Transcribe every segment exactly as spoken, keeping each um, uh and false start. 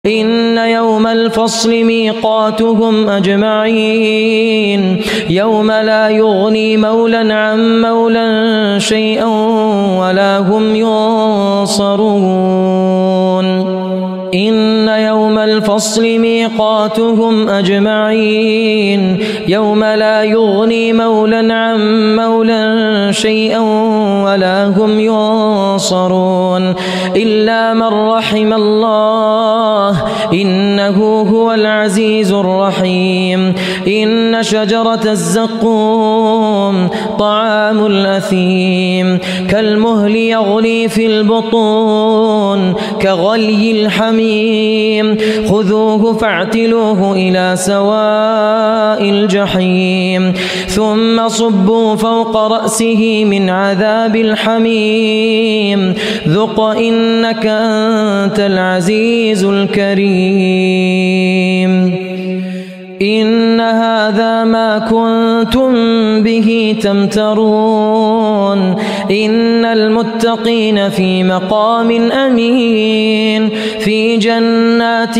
إن يوم الفصل ميقاتهم أجمعين يوم لا يغني مولى عن مولى شيئا ولا هم ينصرون إن يوم الفصل ميقاتهم أجمعين يوم لا يغني مولى عن مولى شيئا ولا هم ينصرون إلا من رحم الله إنه هو العزيز الرحيم إن شجرة الزقوم طعام الأثيم كالمهل يغلي في البطون كغلي الحميم خذوه فاعتلوه إلى سواء الجحيم ثم صبوا فوق رأسه من عذاب الحميم ذق إنك أنت العزيز الكريم إن هذا ما كنتم به تمترون إن المتقين في مقام أمين في جنات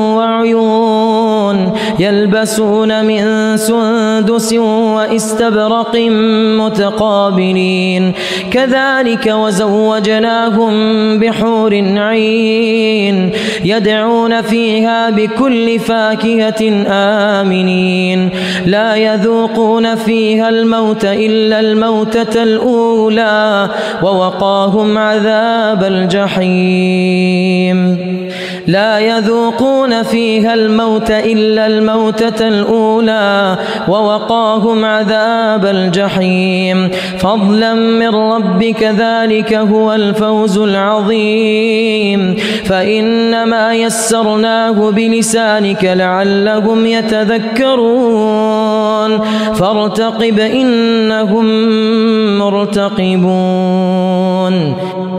وعيون يلبسون من سندس واستبرق متقابلين كذلك وزوجناهم بحور عين يدعون فيها بكل فاكهة آمنين لا يذوقون فيها الموت إلا الموتة الأولى ووقاهم عذاب الجحيم لا يذوقون فيها الموت إلا الموتة الأولى ووقاهم عذاب الجحيم فضلا من ربك ذلك هو الفوز العظيم فإنما يسرناه بلسانك لعلهم يتذكرون فارتقب إنهم مرتقبون